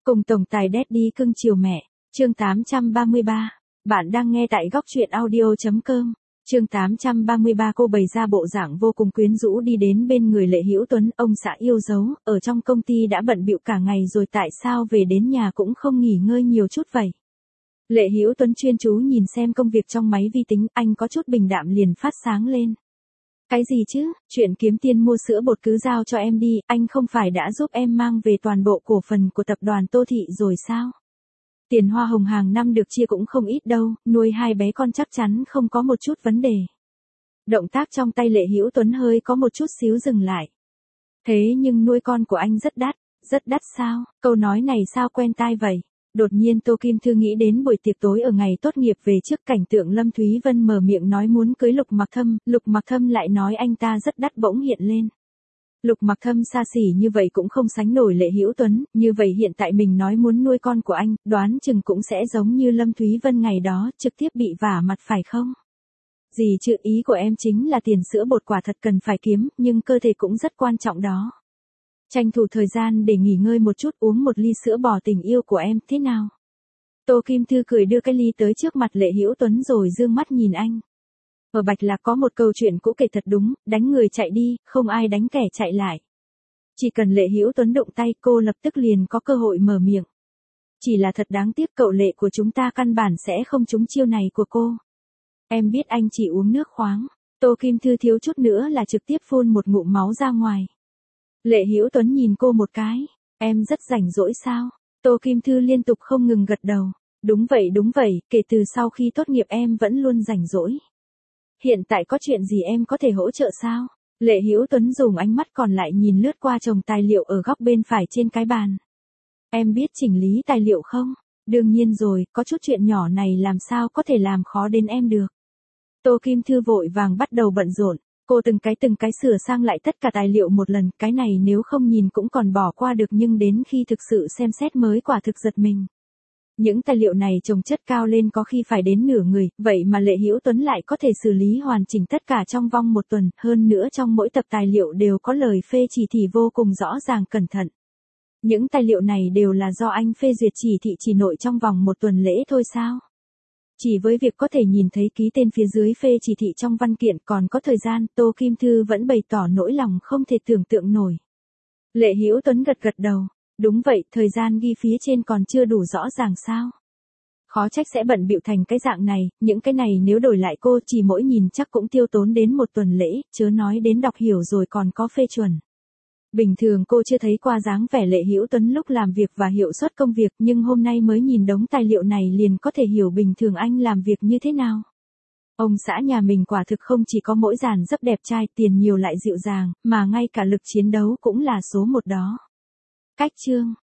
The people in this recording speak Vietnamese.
Cùng tổng tài Daddy cưng chiều mẹ, chương 833. Bạn đang nghe tại góc truyện audio.com. Chương 833. Cô bày ra bộ dạng vô cùng quyến rũ đi đến bên người Lệ Hữu Tuấn, ông xã yêu dấu, ở trong công ty đã bận bịu cả ngày rồi tại sao về đến nhà cũng không nghỉ ngơi nhiều chút vậy. Lệ Hữu Tuấn chuyên chú nhìn xem công việc trong máy vi tính, anh có chút bình đạm liền phát sáng lên. Cái gì chứ, chuyện kiếm tiền mua sữa bột cứ giao cho em đi, anh không phải đã giúp em mang về toàn bộ cổ phần của tập đoàn Tô Thị rồi sao? Tiền hoa hồng hàng năm được chia cũng không ít đâu, nuôi hai bé con chắc chắn không có một chút vấn đề. Động tác trong tay Lệ Hữu Tuấn hơi có một chút xíu dừng lại. Thế nhưng nuôi con của anh rất đắt sao? Câu nói này sao quen tai vậy? Đột nhiên Tô Kim Thư nghĩ đến buổi tiệc tối ở ngày tốt nghiệp về trước cảnh tượng Lâm Thúy Vân mở miệng nói muốn cưới Lục Mặc Thâm lại nói anh ta rất đắt bỗng hiện lên. Lục Mặc Thâm xa xỉ như vậy cũng không sánh nổi Lệ Hữu Tuấn, như vậy hiện tại mình nói muốn nuôi con của anh, đoán chừng cũng sẽ giống như Lâm Thúy Vân ngày đó, trực tiếp bị vả mặt phải không? Gì chứ, ý của em chính là tiền sữa bột quả thật cần phải kiếm, nhưng cơ thể cũng rất quan trọng đó. Tranh thủ thời gian để nghỉ ngơi một chút, uống một ly sữa bò tình yêu của em, thế nào? Tô Kim Thư cười đưa cái ly tới trước mặt Lệ Hữu Tuấn rồi dương mắt nhìn anh. Ở Bạch Lạc có một câu chuyện cũ kể thật đúng, đánh người chạy đi, không ai đánh kẻ chạy lại. Chỉ cần Lệ Hữu Tuấn động tay cô lập tức liền có cơ hội mở miệng. Chỉ là thật đáng tiếc cậu Lệ của chúng ta căn bản sẽ không trúng chiêu này của cô. Em biết anh chỉ uống nước khoáng. Tô Kim Thư thiếu chút nữa là trực tiếp phun một ngụm máu ra ngoài. Lệ Hữu Tuấn nhìn cô một cái, em rất rảnh rỗi sao? Tô Kim Thư liên tục không ngừng gật đầu. Đúng vậy, kể từ sau khi tốt nghiệp em vẫn luôn rảnh rỗi. Hiện tại có chuyện gì em có thể hỗ trợ sao? Lệ Hữu Tuấn dùng ánh mắt còn lại nhìn lướt qua chồng tài liệu ở góc bên phải trên cái bàn. Em biết chỉnh lý tài liệu không? Đương nhiên rồi, có chút chuyện nhỏ này làm sao có thể làm khó đến em được. Tô Kim Thư vội vàng bắt đầu bận rộn. Cô từng cái sửa sang lại tất cả tài liệu một lần, cái này nếu không nhìn cũng còn bỏ qua được nhưng đến khi thực sự xem xét mới quả thực giật mình. Những tài liệu này chồng chất cao lên có khi phải đến nửa người, vậy mà Lệ Hữu Tuấn lại có thể xử lý hoàn chỉnh tất cả trong vòng một tuần, hơn nữa trong mỗi tập tài liệu đều có lời phê chỉ thị vô cùng rõ ràng cẩn thận. Những tài liệu này đều là do anh phê duyệt chỉ thị chỉ nội trong vòng một tuần lễ thôi sao? Chỉ với việc có thể nhìn thấy ký tên phía dưới phê chỉ thị trong văn kiện còn có thời gian, Tô Kim Thư vẫn bày tỏ nỗi lòng không thể tưởng tượng nổi. Lệ Hữu Tuấn gật đầu. Đúng vậy, thời gian ghi phía trên còn chưa đủ rõ ràng sao? Khó trách sẽ bận bịu thành cái dạng này, những cái này nếu đổi lại cô chỉ mỗi nhìn chắc cũng tiêu tốn đến một tuần lễ, chớ nói đến đọc hiểu rồi còn có phê chuẩn. Bình thường cô chưa thấy qua dáng vẻ Lệ Hữu Tuấn lúc làm việc và hiệu suất công việc nhưng hôm nay mới nhìn đống tài liệu này liền có thể hiểu bình thường anh làm việc như thế nào. Ông xã nhà mình quả thực không chỉ có mỗi dàn dấp đẹp trai tiền nhiều lại dịu dàng, mà ngay cả lực chiến đấu cũng là số một đó. Cách chương